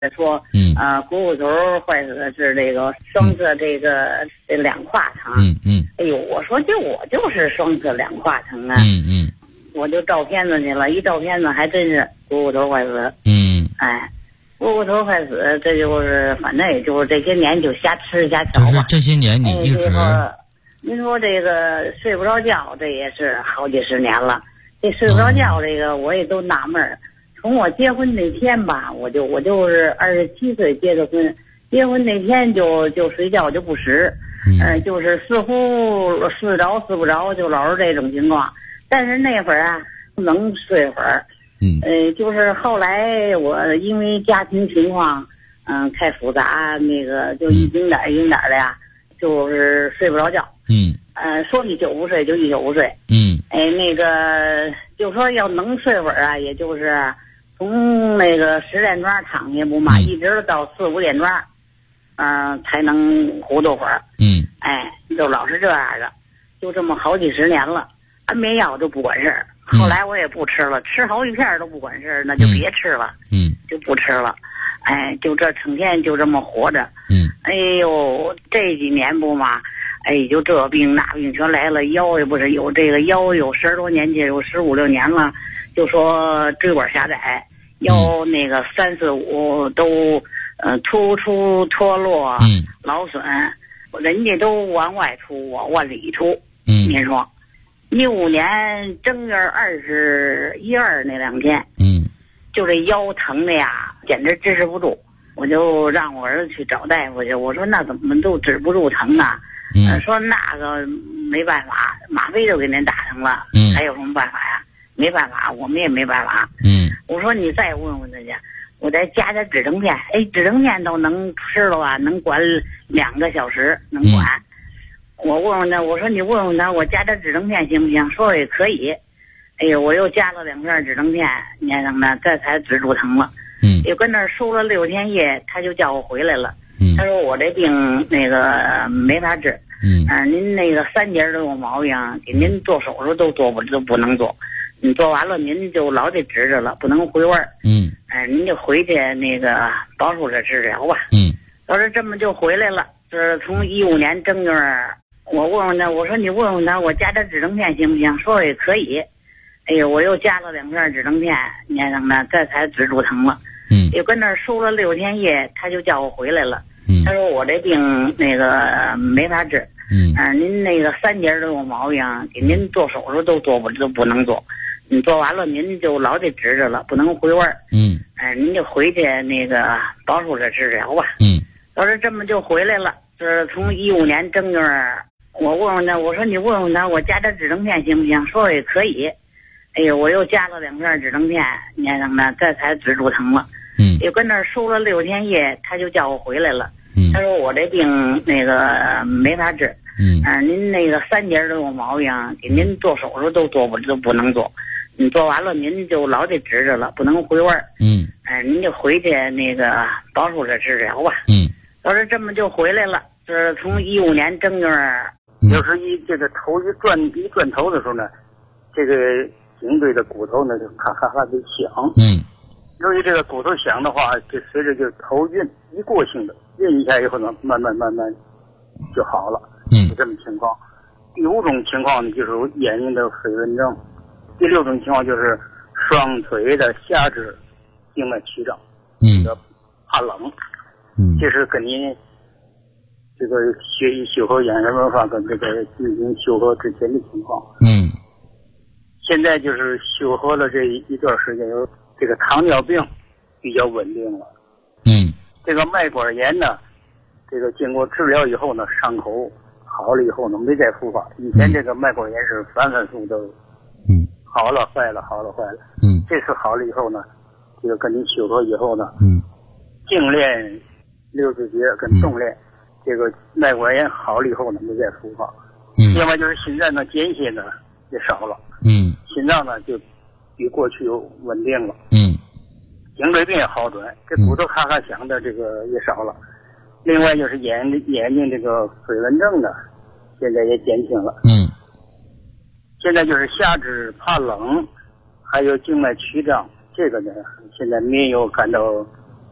说，股骨头坏死是这个双侧这两胯疼。哎呦，我说我就是双侧两胯疼啊。我就照片子去了，一照片子还真是股骨头坏死。股骨头坏死，这就是反正也就是这些年就瞎吃瞎瞧吧。 这些年你一直， 您说这个睡不着觉，这也是好几十年了。这睡不着觉，这个我也都纳闷儿。从我结婚那天吧，我就是27岁结的婚，结婚那天就睡觉就不实，就是似乎睡着睡不着，就老是这种情况。但是那会儿啊，能睡会儿。就是后来我因为家庭情况，太复杂，那个就一丁点的呀，就是睡不着觉。说一宿不睡就一宿不睡。那个就说要能睡会儿啊，也就是从那个10点钟躺下不嘛，一直到4、5点钟，才能糊涂会儿。就老是这样的，就这么好几十年了。安眠药都不管事儿，后来我也不吃了，吃好几片都不管事儿，那就别吃了。就不吃了。就这成天就这么活着。哎呦，这几年不嘛，就这病那病全来了，腰也不是有这个腰有10多年去，有15、16年了，就说椎管狭窄，腰那个3、4、5都突出脱落，劳损，人家都往外出，我往里出。您说15年正月21、22那2天，就这腰疼的呀，简直支持不住。我就让我儿子去找大夫去，我说那怎么都止不住疼啊？说那个没办法，吗啡就给您打上了。还有什么办法呀？没办法，我们也没办法。我说你再问问他去，我再加点止疼片。止疼片都能吃了吧？能管2个小时，能管。我问问他，我说你问问他，我加点止疼片行不行？说也可以。我又加了2片止疼片，念上呢，这才止住疼了。又跟那儿输了6天液，他就叫我回来了。他说我这病那个没法治。您那个3节都有毛病，给您做手术都不能做。你做完了，您就老得直着了，不能回味儿。您就回去那个保守着治疗吧。要是这么就回来了，就是从15年正月，我问问他，我说你问问他，我加点止疼片行不行？说也可以。我又加了2片止疼片，念上呢，这才止住疼了。又跟那儿输了6天液，他就叫我回来了。他说我这病那个没法治。您那个3节都有毛病，给您做手术都不能做。你做完了，您就老得直着了，不能回味儿。您就回去那个保守着治疗吧。要是这么就回来了，就是从15年正月，我问问他，我说你问问他，我加点止疼片行不行？说也可以。我又加了2片止疼片，念上呢，这才止住疼了。又跟那儿输了6天液，他就叫我回来了。他说我这病那个没法治。您那个3节都有毛病，给您做手术都不能做。你做完了，您就老得直着了，不能回味儿。您就回去那个保守着治疗吧。要是这么就回来了，就是从15年正月， 就是这个头一转头的时候呢，这个颈椎的骨头呢就咔咔咔的响。由于这个骨头响的话，就随着就头晕，一过性的晕一下以后呢，慢慢就好了。就这么情况。第5种情况呢，就是眼睛的飞蚊症。第6种情况就是双腿的下肢静脉曲张，怕冷。这是跟您这个学习修和养生文化跟这个进行修和之前的情况。现在就是修和了这一段时间，有这个糖尿病比较稳定了。这个脉管炎呢，这个经过治疗以后呢，伤口好了以后呢，没再复发。以前这个脉管炎是反反复都好了坏了，好了坏了。这次好了以后呢，这个跟你修和以后呢，静练60节跟动练，这个脉管炎好了以后呢，没再复发。另外就是心脏的间歇呢也少了。心脏呢就比过去稳定了。颈椎病也好转，这骨头咔咔响的这个也少了。另外就是眼睛这个飞蚊症呢，现在也减轻了。现在就是下肢怕冷，还有静脉曲张，这个呢现在没有感到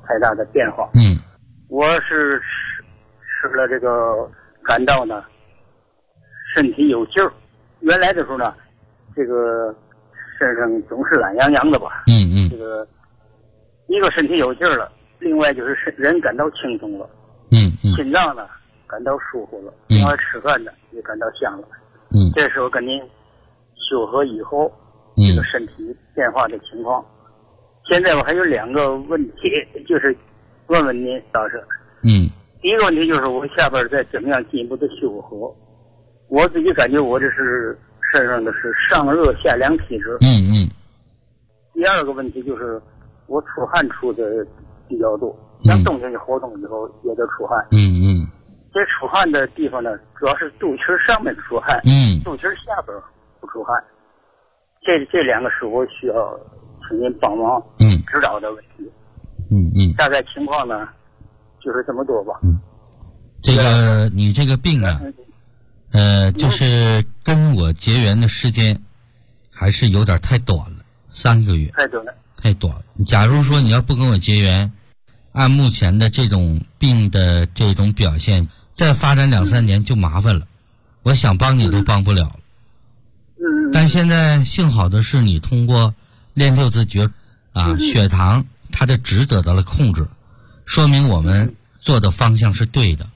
太大的变化。我是吃了这个感到呢身体有劲儿，原来的时候呢这个身上总是懒洋洋的吧，这个一个身体有劲儿了，另外就是人感到轻松了，心脏呢感到舒服了，另外吃饭呢也感到香了。这时候跟您修合以后这个身体变化的情况。现在我还有2个问题，就是问问您老师。第一个问题就是我下边再怎么样进一步的修合。我自己感觉我这是身上的是上热下凉体质。第二个问题就是我出汗出的比较多，像冬天活动以后也得出汗。这出汗的地方呢，主要是肚脐上面出汗，肚脐下边不出汗。这2个是我需要请您帮忙指导的问题。大概情况呢就是这么多吧。 这个你这个病啊，就是跟我结缘的时间还是有点太短了，3个月。太短了。假如说你要不跟我结缘，按目前的这种病的这种表现，再发展2-3年就麻烦了，我想帮你都帮不了了。但现在幸好的是你通过练六字诀血糖它的值得到了控制，说明我们做的方向是对的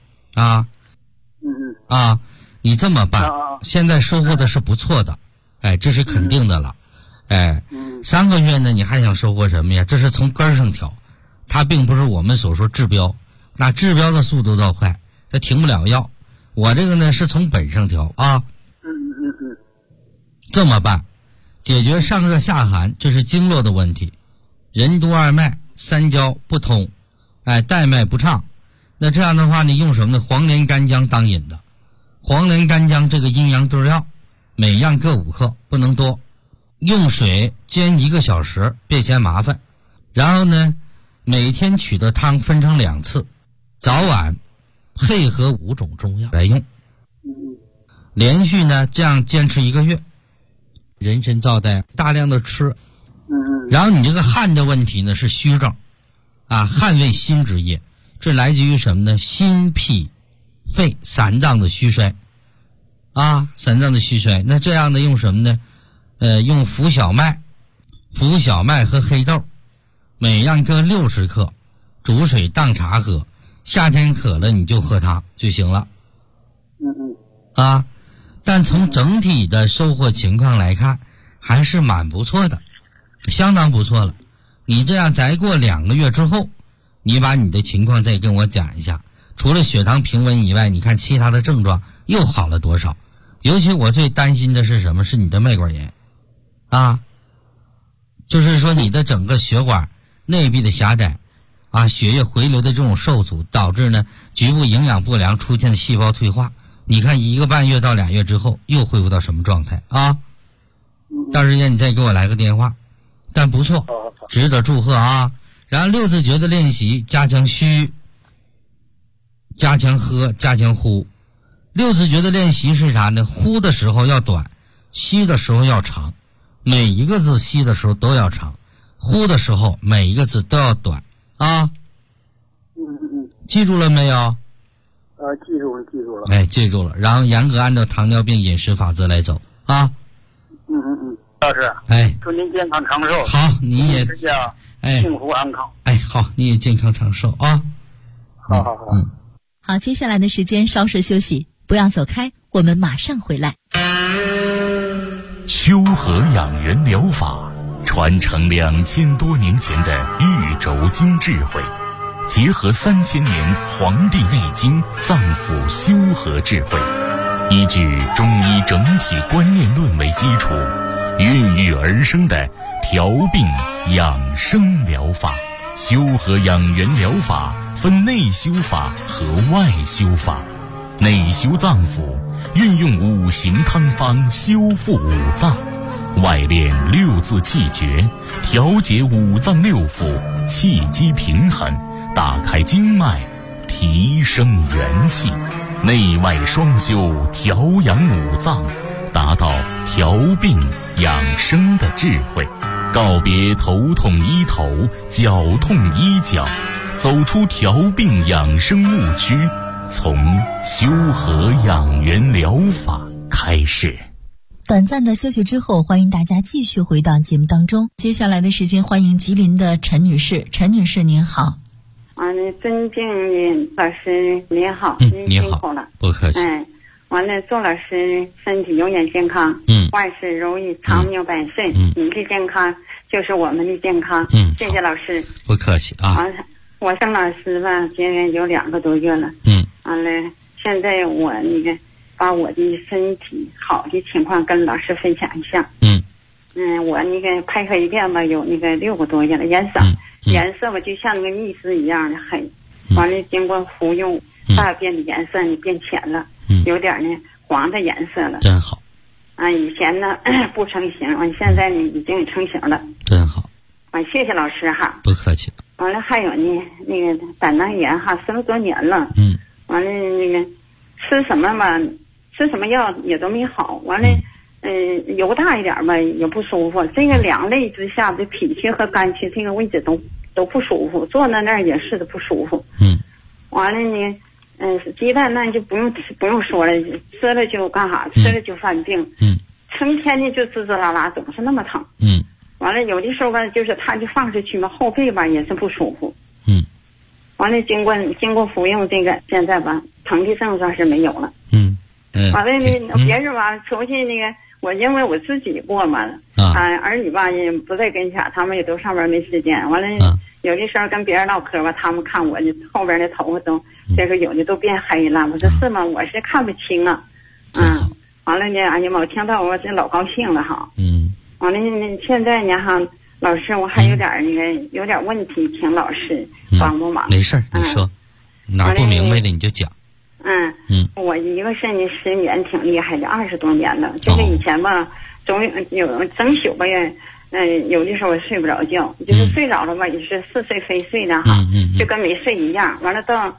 你这么办，现在收获的是不错的，这是肯定的了。3个月呢你还想收获什么呀？这是从根上调，它并不是我们所说治标，那治标的速度倒快，它停不了药。我这个呢是从本上调这么办，解决上热下寒，这是经络的问题。任督二脉三焦不通，带脉不畅，那这样的话你用什么呢？黄连干姜当饮的，黄连干姜这个阴阳对药，每样各5克，不能多。用水煎1个小时，别嫌麻烦。然后呢，每天取的汤分成2次，早晚配合5种中药来用。连续呢这样坚持1个月，人参皂苷大量的吃。然后你这个汗的问题呢是虚症汗为心之液，这来自于什么呢？心脾肺3脏的虚衰3脏的虚衰。那这样的用什么呢？用浮小麦和黑豆，每样各60克，煮水当茶喝，夏天渴了你就喝它就行了。但从整体的收获情况来看还是蛮不错的，相当不错了。你这样再过2个月之后，你把你的情况再跟我讲一下，除了血糖平稳以外，你看其他的症状又好了多少？尤其我最担心的是什么？是你的脉管炎就是说你的整个血管内壁的狭窄血液回流的这种受阻，导致呢局部营养不良，出现的细胞退化。你看1个半月到2月之后又恢复到什么状态到时间你再给我来个电话。但不错，值得祝贺然后六字诀的练习，加强虚，加强喝，加强呼。六字诀的练习是啥呢？呼的时候要短，吸的时候要长，每一个字吸的时候都要长，呼的时候每一个字都要短记住了没有？ 记住了。 记住了。然后严格按照糖尿病饮食法则来走老师，祝您健康长寿。 好，你也幸福安康。 好，你也健康长寿好。 好，接下来的时间稍事休息，不要走开，我们马上回来。 修和养元疗法传承2000多年前的玉轴经智慧，结合3000年《黄帝内经》脏腑修和智慧，依据中医整体观念论为基础，孕育而生的调病养生疗法。修和养元疗法分内修法和外修法。内修脏腑，运用5行汤方修复5脏；外练6字气诀，调节5脏6腑，气机平衡，打开经脉，提升元气。内外双修，调养5脏，达到调病养生的智慧。告别头痛医头，脚痛医脚， 走出调病养生误区，从修和养元疗法开始。 短暂的休息之后，欢迎大家继续回到节目当中。接下来的时间，欢迎吉林的陈女士。陈女士您好。 尊敬的老师您好， 你好， 辛苦了， 不客气。 完了，祝老师身体永远健康，万事如意，长命百岁。你的健康就是我们的健康。谢谢老师。 不客气啊。 我跟老师吧结缘有2个多月了。完了，现在我把我的身体好的情况跟老师分享一下。我配合一遍吧，有6个多月了，颜色吧就像蜜丝一样的黑。完了，经过服用，大便的颜色变浅了，有点黄的颜色了。 真好。 以前呢不成型，完现在已经成型了。 真好。 谢谢老师哈。 不客气。 完了还有胆囊炎哈，10多年了。完了吃什么吧，吃什么药也都没好。完了油大一点吧也不舒服。这个2类之下的脾区和肝区这个位置都不舒服，坐在那儿也是的不舒服。完了鸡蛋那就不用说了，吃了就干啥，吃了就犯病。成天就吱吱啦啦，总是那么疼。完了有的时候吧，就是它就放出去嘛，后背吧也是不舒服。完了经过服用这个，现在吧疼的症状是没有了。完了别人吧出去我因为我自己过嘛，儿女吧也不在跟前，他们也都上班没时间。完了有的时候跟别人唠嗑吧，他们看我后边的头发都这个有的都变黑了。我说是吗？我是看不清啊。完了哎呀妈，我听到我这老高兴了哈。完了现在哈，老师我还有点问题，请老师帮帮忙。 没事你说，哪不明白的你就讲。 我一个是失眠挺厉害的，20多年了。这个以前吧，总有整宿吧有的时候我睡不着觉，就是睡着了吧也是似睡非睡的哈，就跟没睡一样。完了到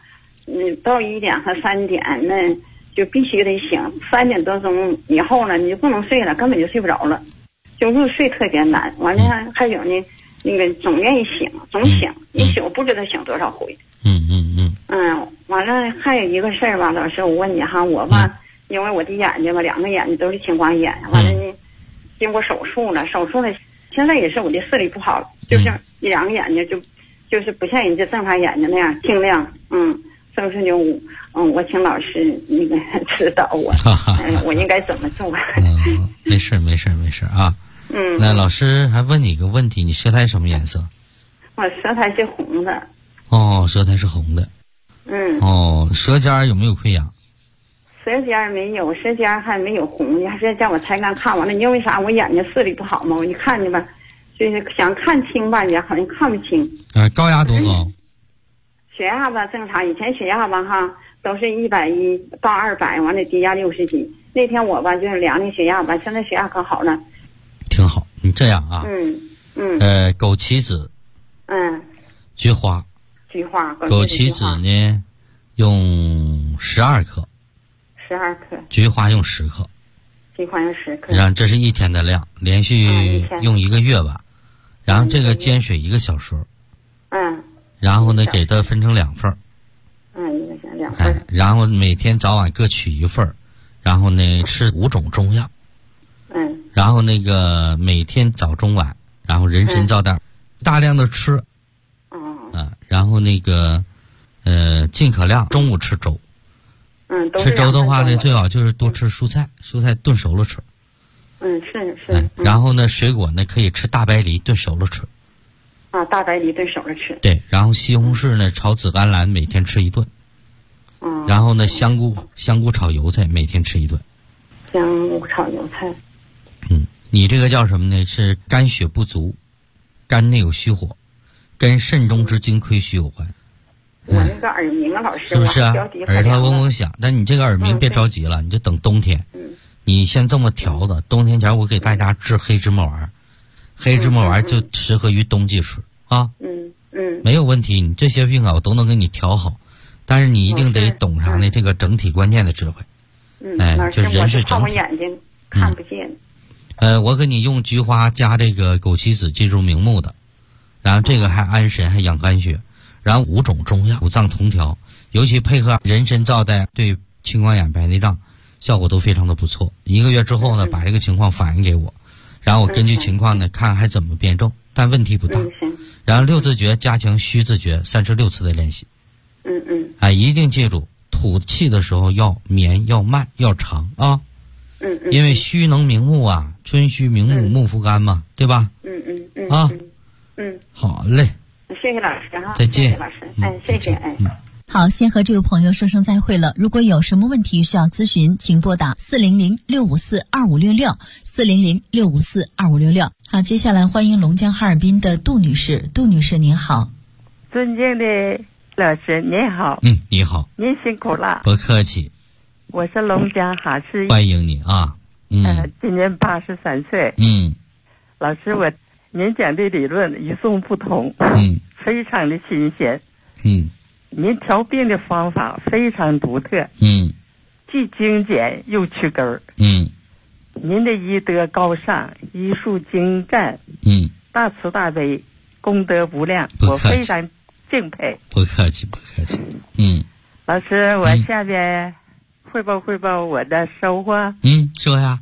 1点和3点那就必须得醒，3点多钟以后呢你就不能睡了，根本就睡不着了，就入睡特别难。完了还有总愿意醒，总醒一宿不知道醒多少回。完了还有一个事儿吧，老师我问你哈，我吧因为我的眼睛吧2个眼睛都是青光眼，完了经过手术了，现在也是我的视力不好，就是2个眼睛就是不像人家正常眼睛那样清亮。所以说我请老师指导我，我应该怎么做？ 没事啊。那老师还问你一个问题，你舌苔什么颜色？ 我舌苔是红的。 舌苔是红的。舌尖有没有溃疡？ 舌尖没有，舌尖还没有红，你还是叫我才刚看完了。因为啥？我眼睛视力不好嘛，我一看去吧，就是想看清吧，也好像看不清。 高压多高？ 血压吧正常，以前血压吧哈都是110到200，完了低压60几。那天我吧就是量的血压吧，现在血压可好了。 挺好，你这样啊。枸杞子。菊花。枸杞子呢用12克。 12克。 菊花用10克。 菊花用10克。 然后这是1天的量，连续用1个月吧。然后这个煎水1个小时。然后呢给它分成2份。 2份。 然后每天早晚各取1份，然后呢吃5种中药。然后每天早中晚，然后人参皂蛋，大量的吃。然后尽可量中午吃粥。吃粥的话呢，最好就是多吃蔬菜，蔬菜炖熟了吃。 是。 然后呢，水果呢可以吃大白梨炖熟了吃。 大白梨炖熟了吃。 对，然后西红柿呢炒紫甘蓝每天吃1顿。然后呢香菇炒油菜每天吃1顿。 香菇炒油菜。 你这个叫什么呢？是肝血不足，肝内有虚火，跟肾中之精亏虚有关。 我那个耳鸣啊，老师是不是啊？耳朵嗡嗡响，但你这个耳鸣别着急了，你就等冬天。你先这么调的，冬天前我给大家治黑芝麻丸，黑芝麻丸就适合于冬季吃啊。没有问题，你这些病我都能给你调好，但是你一定得懂上的这个整体关键的智慧。就人是整体。 我眼睛看不见。 我给你用菊花加这个枸杞子，记住明目的，然后这个还安神还养肝血， 然后5种中药，五脏同调，尤其配合人参皂苷，对青光眼、白内障效果都非常的不错。1个月之后呢，把这个情况反映给我，然后我根据情况呢，看还怎么辩证，但问题不大。然后6字诀加强虚字诀36次的练习。一定记住，吐气的时候要绵、要慢、要长啊。因为虚能明目啊，春虚明目，目复肝嘛，对吧？好嘞。 谢谢老师哈， 再见。 谢谢老师，谢谢。 好，先和这位朋友说声再会了。如果有什么问题需要咨询，请拨打400-654-2566 400-654-2566。好，接下来欢迎龙江哈尔滨的杜女士。杜女士您好。 尊敬的老师您好。 你好。 您辛苦了。 不客气。 我是龙江哈市。 欢迎你啊。 今年83岁。老师，您讲的理论与众不同。非常的新鲜。您调病的方法非常独特。既精简又去根儿。您的医德高尚，医术精湛。大慈大悲，功德无量，我非常敬佩。 不客气，不客气。 老师，我下边汇报我的收获。 说呀。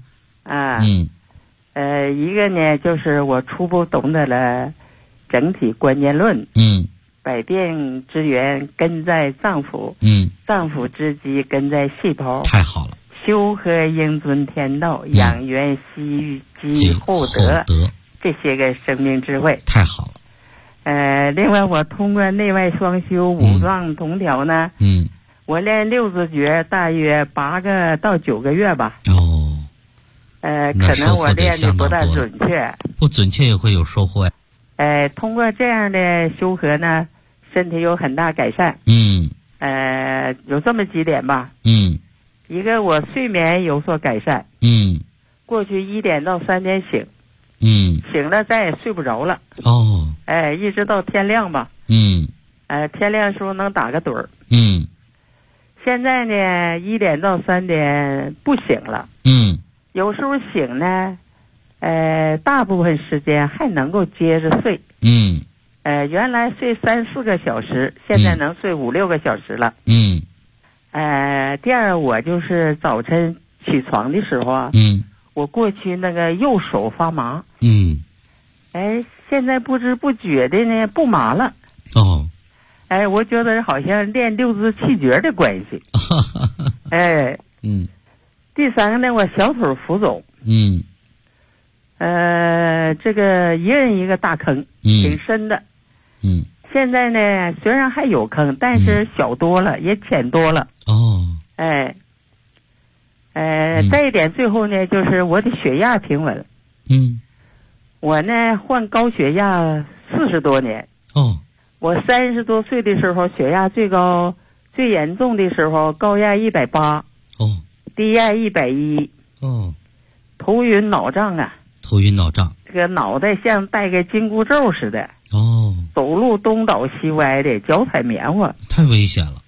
一个呢，就是我初步懂得了整体关键论。百病之源根在脏腑。脏腑之基根在细胞。 太好了。 修和应遵天道，养元息积厚德，这些个生命智慧。 太好了。 另外我通过内外双修、五脏同调呢，我练6字诀大约8个到9个月吧。可能我练的不大准确， 不准确也会有收获呀。 通过这样的修和呢，身体有很大改善。有这么几点吧。一个我睡眠有所改善。过去1点到3点醒。醒了再也睡不着了。一直到天亮吧。天亮的时候能打个盹儿。现在呢，1点到3点不醒了。有时候醒呢，大部分时间还能够接着睡。原来睡3-4个小时，现在能睡5-6个小时了。第二，我就是早晨起床的时候啊，我过去那个右手发麻。现在不知不觉的呢不麻了。我觉得好像练6字气诀的关系。第三个呢，我小腿浮肿。这个一人一个大坑，挺深的。现在呢，虽然还有坑，但是小多了，也浅多了。再一点，最后呢，就是我的血压平稳。我呢患高血压40多年。我30多岁的时候，血压最高、最严重的时候，高压180。低压110。头晕脑胀啊。 头晕脑胀。 这个脑袋像戴个紧箍咒似的。走路东倒西歪的，脚踩棉花。 太危险了。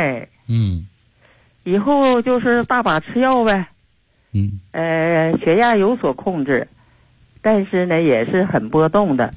以后就是大把吃药呗。血压有所控制，但是呢也是很波动的。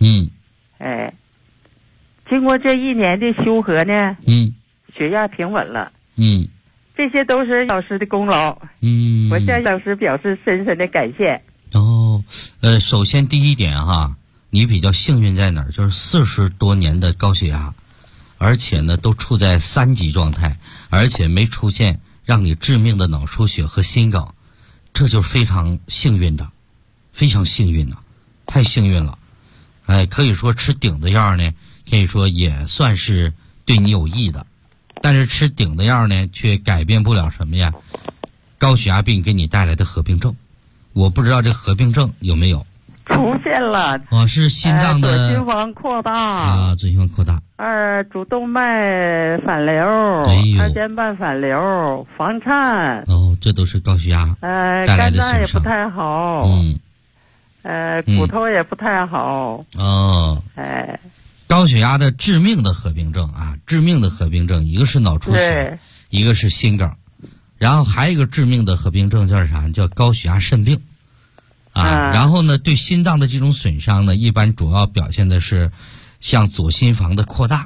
经过这1年的修和呢，血压平稳了。这些都是老师的功劳。我向老师表示深深的感谢。 首先第一点哈，你比较幸运在哪儿？就是40多年的高血压，而且呢都处在3级状态，而且没出现让你致命的脑出血和心梗，这就是非常幸运的，非常幸运的，太幸运了。可以说吃顶的药呢，可以说也算是对你有益的，但是吃顶的药呢，却改变不了什么呀？高血压病给你带来的合并症，我不知道这合并症有没有出现了。 是心脏的左心房扩大。 左心房扩大。 主动脉反流。二尖瓣反流，房颤。 这都是高血压带来的损伤。肝脏也不太好。骨头也不太好。 高血压的致命的合并症啊，致命的合并症，一个是脑出血，一个是心梗，然后还有一个致命的合并症叫啥？叫高血压肾病。然后呢，对心脏的这种损伤呢，一般主要表现的是像左心房的扩大，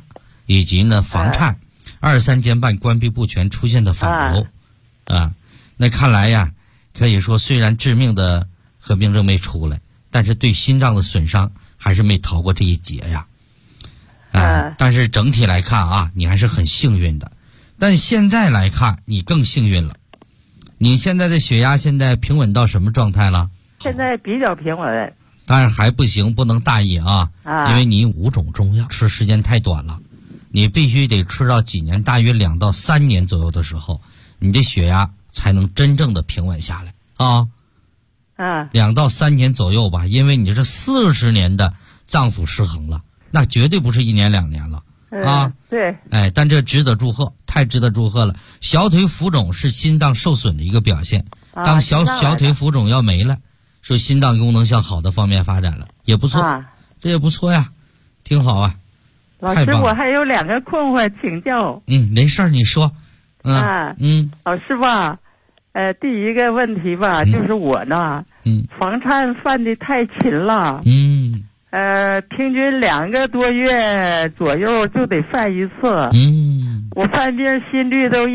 以及呢房颤，2、3间半关闭不全出现的反流，那看来呀，可以说虽然致命的合并症没出来，但是对心脏的损伤还是没逃过这一劫呀。但是整体来看啊，你还是很幸运的。但现在来看，你更幸运了。你现在的血压现在平稳到什么状态了？ 现在比较平稳。 当然还不行，不能大意啊，因为你5种中药吃时间太短了，你必须得吃到几年，大约2到3年左右的时候，你的血压才能真正的平稳下来啊。2到3年左右吧，因为你这是40年的脏腑失衡了，那绝对不是1年2年了啊。 对。 但这值得祝贺，太值得祝贺了。小腿浮肿是心脏受损的一个表现，当小腿浮肿要没了，说心脏功能向好的方面发展了，也不错，这也不错呀，挺好啊。 老师，我还有2个困惑请教。 没事儿，你说。 老师吧，第一个问题吧，就是我呢，房颤犯的太勤了，平均2个多月左右就得犯一次，我犯病心率都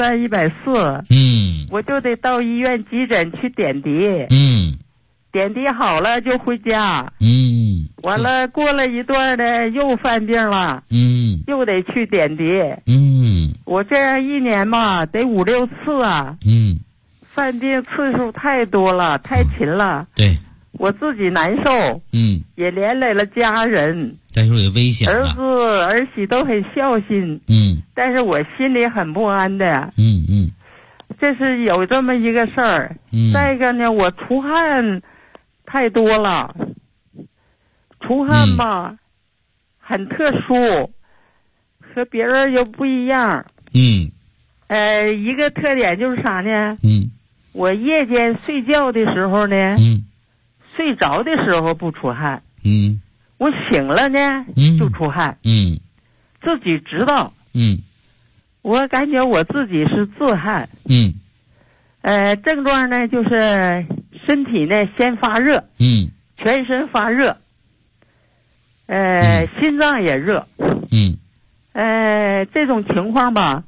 130、140，我就得到医院急诊去点滴，点滴好了就回家，完了过了一段呢又犯病了，又得去点滴，我这样1年嘛得5、6次啊，犯病次数太多了，太勤了， 对， 我自己难受，也连累了家人， 但是也危险了， 儿子儿媳都很孝心，但是我心里很不安的，这是有这么一个事儿，再一个呢，我出汗太多了，出汗吧，很特殊，和别人又不一样，一个特点就是啥呢？我夜间睡觉的时候呢，睡着的时候不出汗，我醒了呢，就出汗，自己知道，我感觉我自己是自汗，症状呢就是身体呢先发热，全身发热，心脏也热，这种情况吧，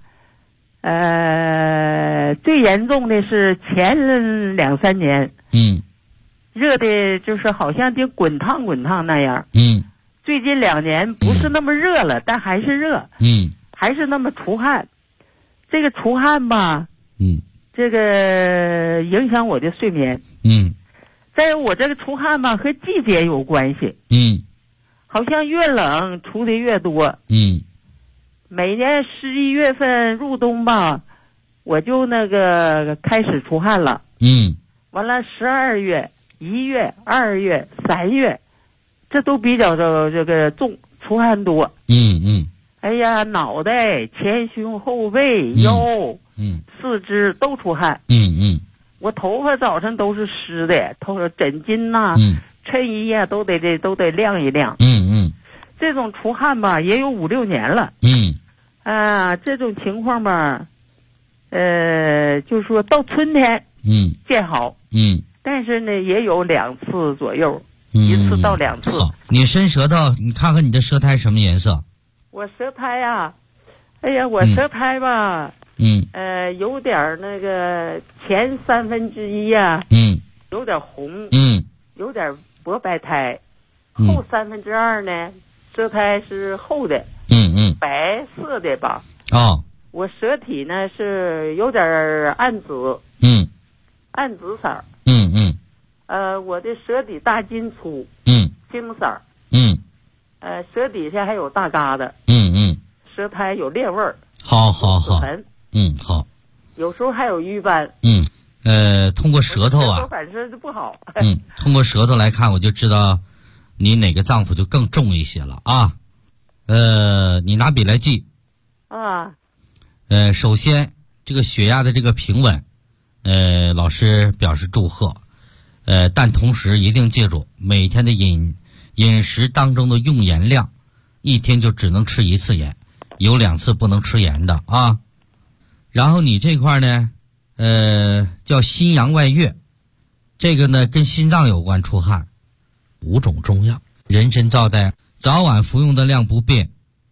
最严重的是前2、3年，热的就是好像就滚烫那样，最近2年不是那么热了，但还是热，还是那么出汗，这个出汗吧，这个影响我的睡眠，再有我这个出汗吧和季节有关系，好像越冷出的越多，每年11月份入冬吧，我就那个开始出汗了，完了12月、1月、2月、3月，这都比较这个重，出汗多，哎呀，脑袋、前胸、后背、腰，四肢都出汗，我头发早晨都是湿的，枕巾呐、衬衣呀都得晾一晾，这种出汗吧也有5、6年了，这种情况吧，就是说到春天，见好，但是呢也有2次左右，1次到2次。 好，你伸舌头，你看看你的舌苔什么颜色？ 我舌苔呀，哎呀，我舌苔吧，有点那个前1/3呀，有点红，有点薄白苔，后2/3呢，舌苔是厚的，白色的吧。我舌体呢是有点暗紫，暗紫色儿，我的舌底大筋粗，青色儿，舌底下还有大疙瘩，舌苔有裂味儿， 好， 好，有时候还有瘀斑， 通过舌头啊， 反正就不好， 通过舌头来看，我就知道你哪个脏腑就更重一些了啊。你拿笔来记啊。 首先这个血压的这个平稳，老师表示祝贺，但同时一定记住每天的饮食当中的用盐量，一天就只能吃1次盐，有2次不能吃盐的啊。然后你这块呢，叫心阳外越，这个呢跟心脏有关，出汗，5种中药，人参皂苷早晚服用的量不变，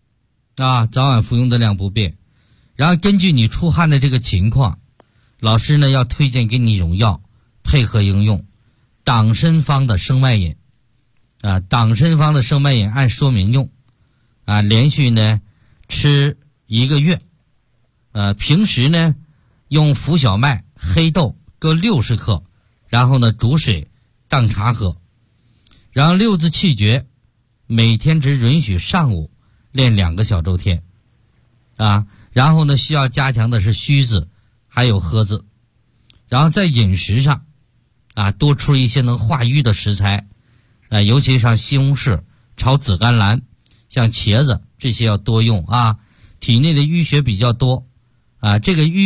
啊，早晚服用的量不变。然后根据你出汗的这个情况，老师呢要推荐给你一种药，配合应用党参方的生脉饮啊，党参方的生脉饮按说明用啊，连续呢吃1个月，平时呢用浮小麦、黑豆各60克，然后呢煮水当茶喝，然后6字气诀，每天只允许上午练2个小周天啊，然后呢需要加强的是虚字还有喝字，然后在饮食上啊多吃一些能化瘀的食材尤其像西红柿、炒紫甘蓝、像茄子这些要多用啊，体内的淤血比较多啊，这个淤